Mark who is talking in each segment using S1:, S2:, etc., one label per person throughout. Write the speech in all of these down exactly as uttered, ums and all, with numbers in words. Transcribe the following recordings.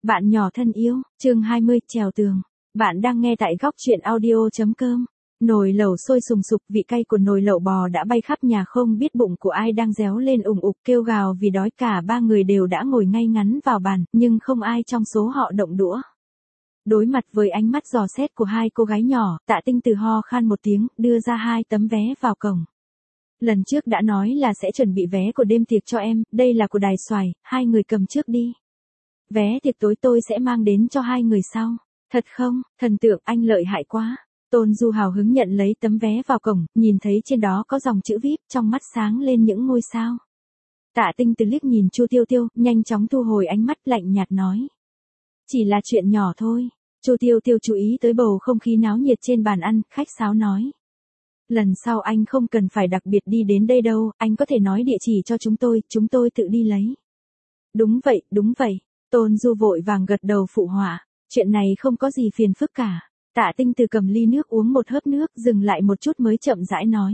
S1: Bạn nhỏ thân yêu, chương hai mươi, trèo tường. Bạn đang nghe tại góc truyện audio.com. Nồi lẩu sôi sùng sục, vị cay của nồi lẩu bò đã bay khắp nhà, không biết bụng của ai đang réo lên ùng ục kêu gào vì đói. Cả ba người đều đã ngồi ngay ngắn vào bàn, nhưng không ai trong số họ động đũa. Đối mặt với ánh mắt dò xét của hai cô gái nhỏ, Tạ Tinh Từ ho khan một tiếng, đưa ra hai tấm vé vào cổng. Lần trước đã nói là sẽ chuẩn bị vé của đêm tiệc cho em, đây là của Đài Xoài, hai người cầm trước đi. Vé tiệc tối tôi sẽ mang đến cho hai người sau. Thật không, thần tượng anh lợi hại quá. Tôn Du hào hứng nhận lấy tấm vé vào cổng, nhìn thấy trên đó có dòng chữ víp, trong mắt sáng lên những ngôi sao. Tạ Tinh Từ liếc nhìn Chu Tiêu Tiêu, nhanh chóng thu hồi ánh mắt, lạnh nhạt nói. Chỉ là chuyện nhỏ thôi. Chu Tiêu Tiêu chú ý tới bầu không khí náo nhiệt trên bàn ăn, khách sáo nói. Lần sau anh không cần phải đặc biệt đi đến đây đâu, anh có thể nói địa chỉ cho chúng tôi, chúng tôi tự đi lấy. Đúng vậy, đúng vậy. Tôn Du vội vàng gật đầu phụ họa. Chuyện này không có gì phiền phức cả. Tạ Tinh Từ cầm ly nước uống một hớp nước, dừng lại một chút mới chậm rãi nói.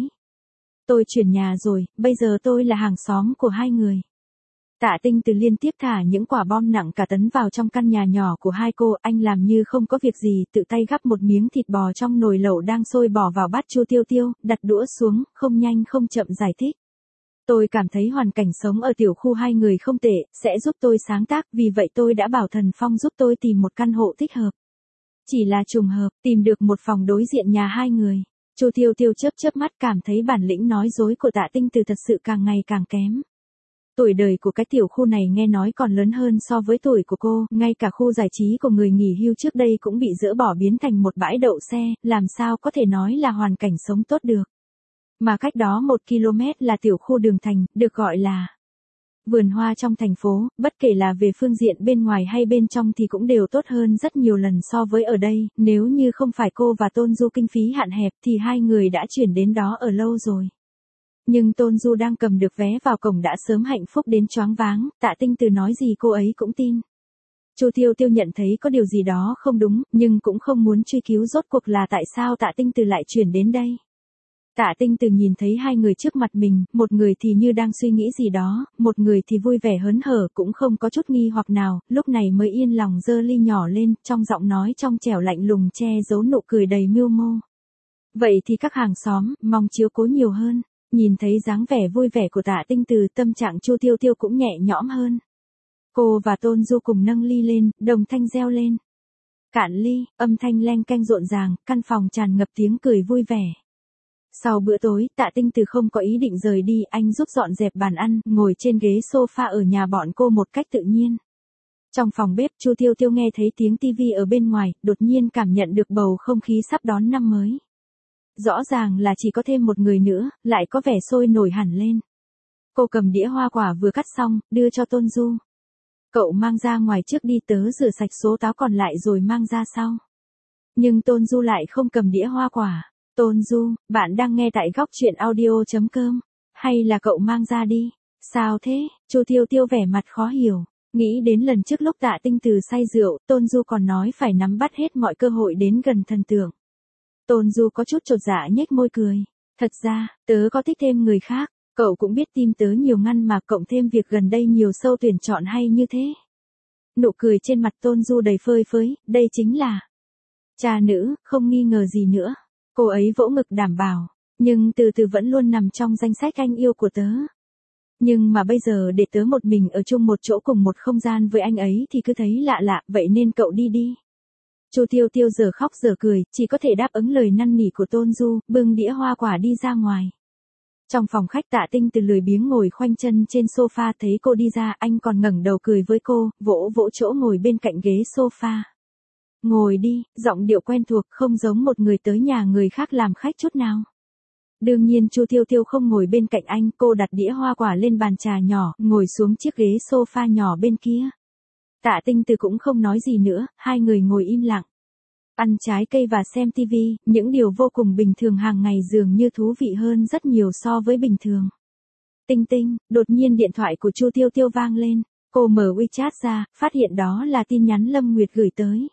S1: Tôi chuyển nhà rồi, bây giờ tôi là hàng xóm của hai người. Tạ Tinh Từ liên tiếp thả những quả bom nặng cả tấn vào trong căn nhà nhỏ của hai cô. Anh làm như không có việc gì, tự tay gắp một miếng thịt bò trong nồi lẩu đang sôi bỏ vào bát Chu Tiêu Tiêu, đặt đũa xuống, không nhanh không chậm giải thích. Tôi cảm thấy hoàn cảnh sống ở tiểu khu hai người không tệ, sẽ giúp tôi sáng tác, vì vậy tôi đã bảo Thần Phong giúp tôi tìm một căn hộ thích hợp. Chỉ là trùng hợp, tìm được một phòng đối diện nhà hai người. Chu Tiêu Tiêu chớp chớp mắt, cảm thấy bản lĩnh nói dối của Tạ Tinh Từ thật sự càng ngày càng kém. Tuổi đời của cái tiểu khu này nghe nói còn lớn hơn so với tuổi của cô, ngay cả khu giải trí của người nghỉ hưu trước đây cũng bị dỡ bỏ biến thành một bãi đậu xe, làm sao có thể nói là hoàn cảnh sống tốt được. Mà cách đó một ki lô mét là tiểu khu Đường Thành, được gọi là vườn hoa trong thành phố, bất kể là về phương diện bên ngoài hay bên trong thì cũng đều tốt hơn rất nhiều lần so với ở đây. Nếu như không phải cô và Tôn Du kinh phí hạn hẹp thì hai người đã chuyển đến đó ở lâu rồi. Nhưng Tôn Du đang cầm được vé vào cổng đã sớm hạnh phúc đến choáng váng, Tạ Tinh Từ nói gì cô ấy cũng tin. Chu Tiêu Tiêu nhận thấy có điều gì đó không đúng, nhưng cũng không muốn truy cứu rốt cuộc là tại sao Tạ Tinh Từ lại chuyển đến đây. Tạ Tinh Từ nhìn thấy hai người trước mặt mình, một người thì như đang suy nghĩ gì đó, một người thì vui vẻ hớn hở, cũng không có chút nghi hoặc nào, lúc này mới yên lòng giơ ly nhỏ lên, trong giọng nói trong trẻo lạnh lùng che giấu nụ cười đầy mưu mô. Vậy thì các hàng xóm, mong chiếu cố nhiều hơn. Nhìn thấy dáng vẻ vui vẻ của Tạ Tinh Từ, tâm trạng Chu Tiêu Tiêu cũng nhẹ nhõm hơn. Cô và Tôn Du cùng nâng ly lên, đồng thanh reo lên. Cạn ly, âm thanh leng keng rộn ràng, căn phòng tràn ngập tiếng cười vui vẻ. Sau bữa tối, Tạ Tinh Từ không có ý định rời đi, anh giúp dọn dẹp bàn ăn, ngồi trên ghế sofa ở nhà bọn cô một cách tự nhiên. Trong phòng bếp, Chu Tiêu Tiêu nghe thấy tiếng tivi ở bên ngoài, đột nhiên cảm nhận được bầu không khí sắp đón năm mới. Rõ ràng là chỉ có thêm một người nữa, lại có vẻ sôi nổi hẳn lên. Cô cầm đĩa hoa quả vừa cắt xong, đưa cho Tôn Du. Cậu mang ra ngoài trước đi, tớ rửa sạch số táo còn lại rồi mang ra sau. Nhưng Tôn Du lại không cầm đĩa hoa quả. Tôn Du, bạn đang nghe tại góc truyện audio.com. Hay là cậu mang ra đi? Sao thế? Chu Tiêu Tiêu vẻ mặt khó hiểu. Nghĩ đến lần trước lúc Tạ Tinh Từ say rượu, Tôn Du còn nói phải nắm bắt hết mọi cơ hội đến gần thần tượng. Tôn Du có chút chột dạ nhếch môi cười. Thật ra, tớ có thích thêm người khác. Cậu cũng biết tim tớ nhiều ngăn mà, cộng thêm việc gần đây nhiều show tuyển chọn hay như thế. Nụ cười trên mặt Tôn Du đầy phơi phới, đây chính là cha nữ, không nghi ngờ gì nữa. Cô ấy vỗ ngực đảm bảo, nhưng từ từ vẫn luôn nằm trong danh sách anh yêu của tớ. Nhưng mà bây giờ để tớ một mình ở chung một chỗ cùng một không gian với anh ấy thì cứ thấy lạ lạ, vậy nên cậu đi đi. Chu Tiêu Tiêu giờ khóc giờ cười, chỉ có thể đáp ứng lời năn nỉ của Tôn Du, bưng đĩa hoa quả đi ra ngoài. Trong phòng khách, Tạ Tinh Từ lười biếng ngồi khoanh chân trên sofa, thấy cô đi ra, anh còn ngẩng đầu cười với cô, vỗ vỗ chỗ ngồi bên cạnh ghế sofa. Ngồi đi, giọng điệu quen thuộc, không giống một người tới nhà người khác làm khách chút nào. Đương nhiên Chu Tiêu Tiêu không ngồi bên cạnh anh, cô đặt đĩa hoa quả lên bàn trà nhỏ, ngồi xuống chiếc ghế sofa nhỏ bên kia. Tạ Tinh Từ cũng không nói gì nữa, hai người ngồi im lặng. Ăn trái cây và xem tivi, những điều vô cùng bình thường hàng ngày dường như thú vị hơn rất nhiều so với bình thường. Tinh tinh, đột nhiên điện thoại của Chu Tiêu Tiêu vang lên, cô mở WeChat ra, phát hiện đó là tin nhắn Lâm Nguyệt gửi tới.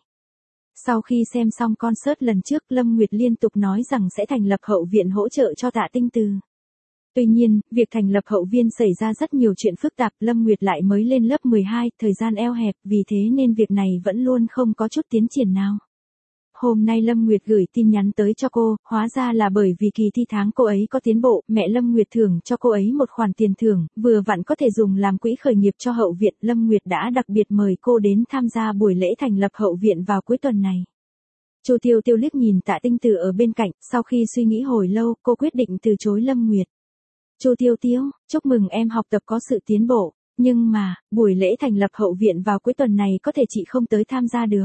S1: Sau khi xem xong concert lần trước, Lâm Nguyệt liên tục nói rằng sẽ thành lập hậu viện hỗ trợ cho Tạ Tinh Từ. Tuy nhiên, việc thành lập hậu viên xảy ra rất nhiều chuyện phức tạp, Lâm Nguyệt lại mới lên lớp mười hai, thời gian eo hẹp, vì thế nên việc này vẫn luôn không có chút tiến triển nào. Hôm nay Lâm Nguyệt gửi tin nhắn tới cho cô, hóa ra là bởi vì kỳ thi tháng cô ấy có tiến bộ, mẹ Lâm Nguyệt thưởng cho cô ấy một khoản tiền thưởng, vừa vặn có thể dùng làm quỹ khởi nghiệp cho hậu viện. Lâm Nguyệt đã đặc biệt mời cô đến tham gia buổi lễ thành lập hậu viện vào cuối tuần này. Chu Tiêu Tiêu liếc nhìn Tạ Tinh Từ ở bên cạnh, sau khi suy nghĩ hồi lâu, cô quyết định từ chối Lâm Nguyệt. Chu Tiêu Tiêu, chúc mừng em học tập có sự tiến bộ, nhưng mà, buổi lễ thành lập hậu viện vào cuối tuần này có thể chị không tới tham gia được.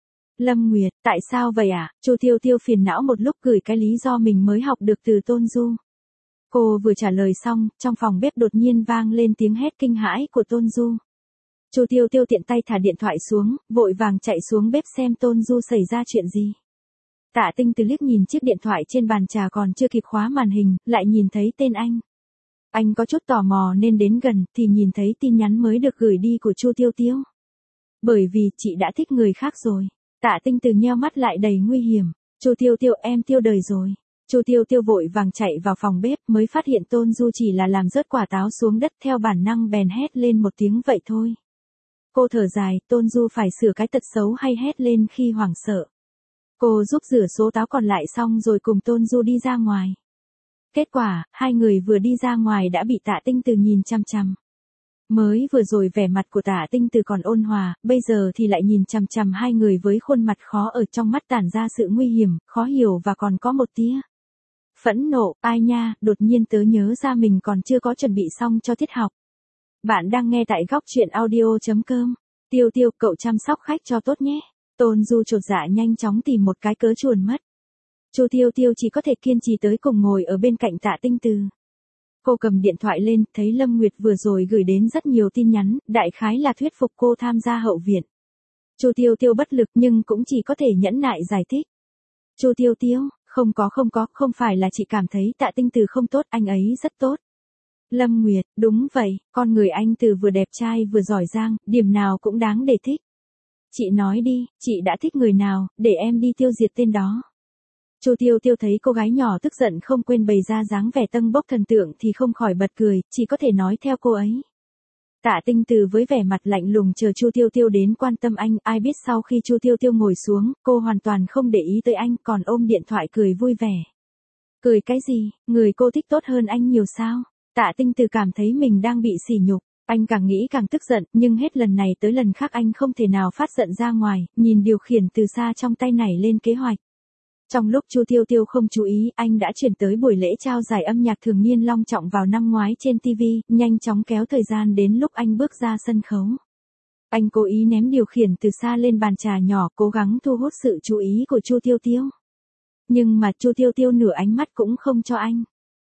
S1: Lâm Nguyệt, tại sao vậy ạ? À? Chu Tiêu Tiêu phiền não một lúc gửi cái lý do mình mới học được từ Tôn Du. Cô vừa trả lời xong, trong phòng bếp đột nhiên vang lên tiếng hét kinh hãi của Tôn Du. Chu Tiêu Tiêu tiện tay thả điện thoại xuống, vội vàng chạy xuống bếp xem Tôn Du xảy ra chuyện gì. Tạ Tinh Từ liếc nhìn chiếc điện thoại trên bàn trà còn chưa kịp khóa màn hình, lại nhìn thấy tên anh. Anh có chút tò mò nên đến gần, thì nhìn thấy tin nhắn mới được gửi đi của Chu Tiêu Tiêu. Bởi vì chị đã thích người khác rồi. Tạ Tinh Từ nheo mắt lại đầy nguy hiểm. Chu Tiêu Tiêu, em tiêu đời rồi. Chu Tiêu Tiêu vội vàng chạy vào phòng bếp, mới phát hiện Tôn Du chỉ là làm rớt quả táo xuống đất, theo bản năng bèn hét lên một tiếng vậy thôi. Cô thở dài, Tôn Du phải sửa cái tật xấu hay hét lên khi hoảng sợ. Cô giúp rửa số táo còn lại xong rồi cùng Tôn Du đi ra ngoài. Kết quả, hai người vừa đi ra ngoài đã bị Tạ Tinh Từ nhìn chằm chằm. Mới vừa rồi vẻ mặt của Tạ Tinh Từ còn ôn hòa, bây giờ thì lại nhìn chằm chằm hai người với khuôn mặt khó ở, trong mắt tản ra sự nguy hiểm, khó hiểu và còn có một tia phẫn nộ. Ai nha, đột nhiên tớ nhớ ra mình còn chưa có chuẩn bị xong cho tiết học. Bạn đang nghe tại góc truyện audio chấm com. Tiêu Tiêu, cậu chăm sóc khách cho tốt nhé. Tôn Du chột dạ nhanh chóng tìm một cái cớ chuồn mất. Chu Tiêu Tiêu chỉ có thể kiên trì tới cùng ngồi ở bên cạnh Tạ Tinh Từ. Cô cầm điện thoại lên, thấy Lâm Nguyệt vừa rồi gửi đến rất nhiều tin nhắn, đại khái là thuyết phục cô tham gia hậu viện. Chu Tiêu Tiêu bất lực nhưng cũng chỉ có thể nhẫn nại giải thích. Chu Tiêu Tiêu, không có không có, không phải là chị cảm thấy Tạ Tinh Từ không tốt, anh ấy rất tốt. Lâm Nguyệt, đúng vậy, con người anh Từ vừa đẹp trai vừa giỏi giang, điểm nào cũng đáng để thích. Chị nói đi, chị đã thích người nào, để em đi tiêu diệt tên đó. Chu Tiêu Tiêu thấy cô gái nhỏ tức giận không quên bày ra dáng vẻ tâng bốc thần tượng thì không khỏi bật cười, chỉ có thể nói theo cô ấy. Tạ Tinh Từ với vẻ mặt lạnh lùng chờ Chu Tiêu Tiêu đến quan tâm anh, ai biết sau khi Chu Tiêu Tiêu ngồi xuống, cô hoàn toàn không để ý tới anh, còn ôm điện thoại cười vui vẻ. Cười cái gì, người cô thích tốt hơn anh nhiều sao? Tạ Tinh Từ cảm thấy mình đang bị sỉ nhục. Anh càng nghĩ càng tức giận, nhưng hết lần này tới lần khác anh không thể nào phát giận ra ngoài, nhìn điều khiển từ xa trong tay nảy lên kế hoạch. Trong lúc Chu Tiêu Tiêu không chú ý, anh đã chuyển tới buổi lễ trao giải âm nhạc thường niên long trọng vào năm ngoái trên ti vi, nhanh chóng kéo thời gian đến lúc anh bước ra sân khấu. Anh cố ý ném điều khiển từ xa lên bàn trà nhỏ, cố gắng thu hút sự chú ý của Chu Tiêu Tiêu. Nhưng mà Chu Tiêu Tiêu nửa ánh mắt cũng không cho anh.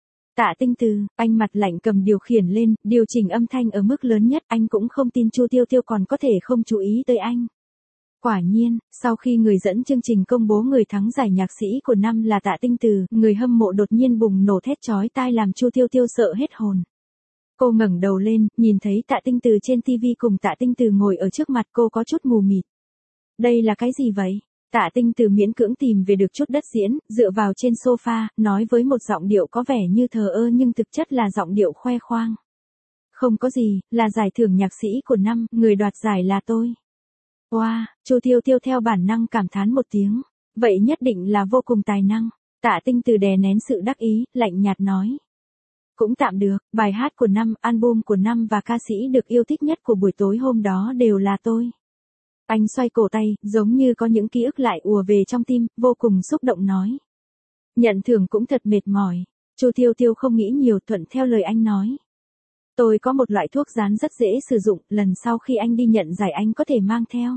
S1: Tạ Tinh Từ, anh mặt lạnh cầm điều khiển lên, điều chỉnh âm thanh ở mức lớn nhất, anh cũng không tin Chu Tiêu Tiêu còn có thể không chú ý tới anh. Quả nhiên, sau khi người dẫn chương trình công bố người thắng giải nhạc sĩ của năm là Tạ Tinh Từ, người hâm mộ đột nhiên bùng nổ thét chói tai làm Chu Tiêu Tiêu sợ hết hồn. Cô ngẩng đầu lên, nhìn thấy Tạ Tinh Từ trên ti vi cùng Tạ Tinh Từ ngồi ở trước mặt cô có chút mù mịt. Đây là cái gì vậy? Tạ Tinh Từ miễn cưỡng tìm về được chút đất diễn, dựa vào trên sofa, nói với một giọng điệu có vẻ như thờ ơ nhưng thực chất là giọng điệu khoe khoang. Không có gì, là giải thưởng nhạc sĩ của năm, người đoạt giải là tôi. Wow, Chu Tiêu Tiêu theo bản năng cảm thán một tiếng. Vậy nhất định là vô cùng tài năng. Tạ Tinh Từ đè nén sự đắc ý, lạnh nhạt nói. Cũng tạm được, bài hát của năm, album của năm và ca sĩ được yêu thích nhất của buổi tối hôm đó đều là tôi. Anh xoay cổ tay, giống như có những ký ức lại ùa về trong tim, vô cùng xúc động nói. Nhận thưởng cũng thật mệt mỏi. Chu Tiêu Tiêu không nghĩ nhiều, thuận theo lời anh nói. Tôi có một loại thuốc dán rất dễ sử dụng, lần sau khi anh đi nhận giải anh có thể mang theo.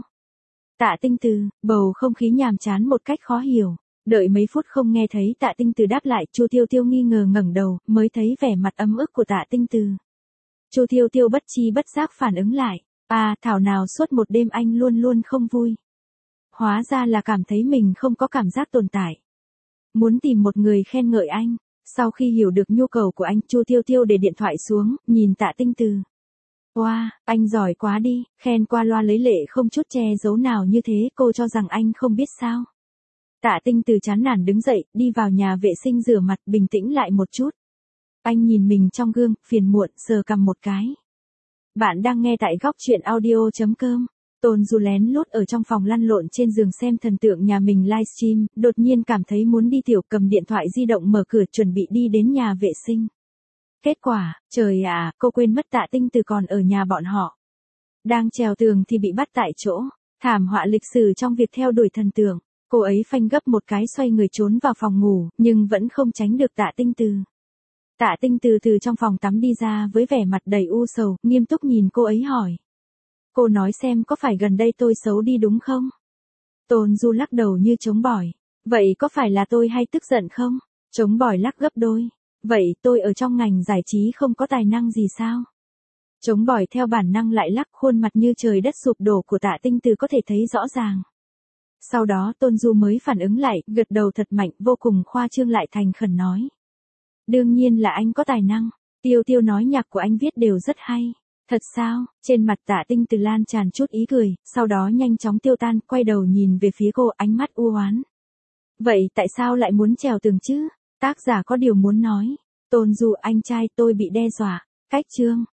S1: Tạ Tinh Từ, bầu không khí nhàm chán một cách khó hiểu. Đợi mấy phút không nghe thấy Tạ Tinh Từ đáp lại, Chu Tiêu Tiêu nghi ngờ ngẩng đầu, mới thấy vẻ mặt ấm ức của Tạ Tinh Từ. Chu Tiêu Tiêu bất chi bất giác phản ứng lại. À, thảo nào suốt một đêm anh luôn luôn không vui. Hóa ra là cảm thấy mình không có cảm giác tồn tại. Muốn tìm một người khen ngợi anh. Sau khi hiểu được nhu cầu của anh, Chu Tiêu Tiêu để điện thoại xuống, nhìn Tạ Tinh Từ. Wow, anh giỏi quá đi, khen qua loa lấy lệ không chút che giấu nào như thế, cô cho rằng anh không biết sao. Tạ Tinh Từ chán nản đứng dậy, đi vào nhà vệ sinh rửa mặt, bình tĩnh lại một chút. Anh nhìn mình trong gương, phiền muộn, sờ cằm một cái. Bạn đang nghe tại góc chuyện audio.com. Tôn Du lén lút ở trong phòng lăn lộn trên giường xem thần tượng nhà mình livestream, đột nhiên cảm thấy muốn đi tiểu, cầm điện thoại di động mở cửa chuẩn bị đi đến nhà vệ sinh. Kết quả, trời ạ, cô quên mất Tạ Tinh Từ còn ở nhà bọn họ. Đang trèo tường thì bị bắt tại chỗ, thảm họa lịch sử trong việc theo đuổi thần tượng. Cô ấy phanh gấp một cái xoay người trốn vào phòng ngủ, nhưng vẫn không tránh được Tạ Tinh Từ. Tạ Tinh Từ từ trong phòng tắm đi ra với vẻ mặt đầy u sầu, nghiêm túc nhìn cô ấy hỏi. Cô nói xem có phải gần đây tôi xấu đi đúng không? Tôn Du lắc đầu như chống bỏi. Vậy có phải là tôi hay tức giận không? Chống bỏi lắc gấp đôi. Vậy tôi ở trong ngành giải trí không có tài năng gì sao? Chống bỏi theo bản năng lại lắc, khuôn mặt như trời đất sụp đổ của Tạ Tinh Từ có thể thấy rõ ràng. Sau đó Tôn Du mới phản ứng lại, gật đầu thật mạnh, vô cùng khoa trương lại thành khẩn nói. Đương nhiên là anh có tài năng, Tiêu Tiêu nói nhạc của anh viết đều rất hay. Thật sao? Trên mặt Tạ Tinh Từ lan tràn chút ý cười, sau đó nhanh chóng tiêu tan, quay đầu nhìn về phía cô, ánh mắt u oán. Vậy tại sao lại muốn trèo tường chứ? Tác giả có điều muốn nói. Tôn Du, anh trai tôi bị đe dọa. Cách chương.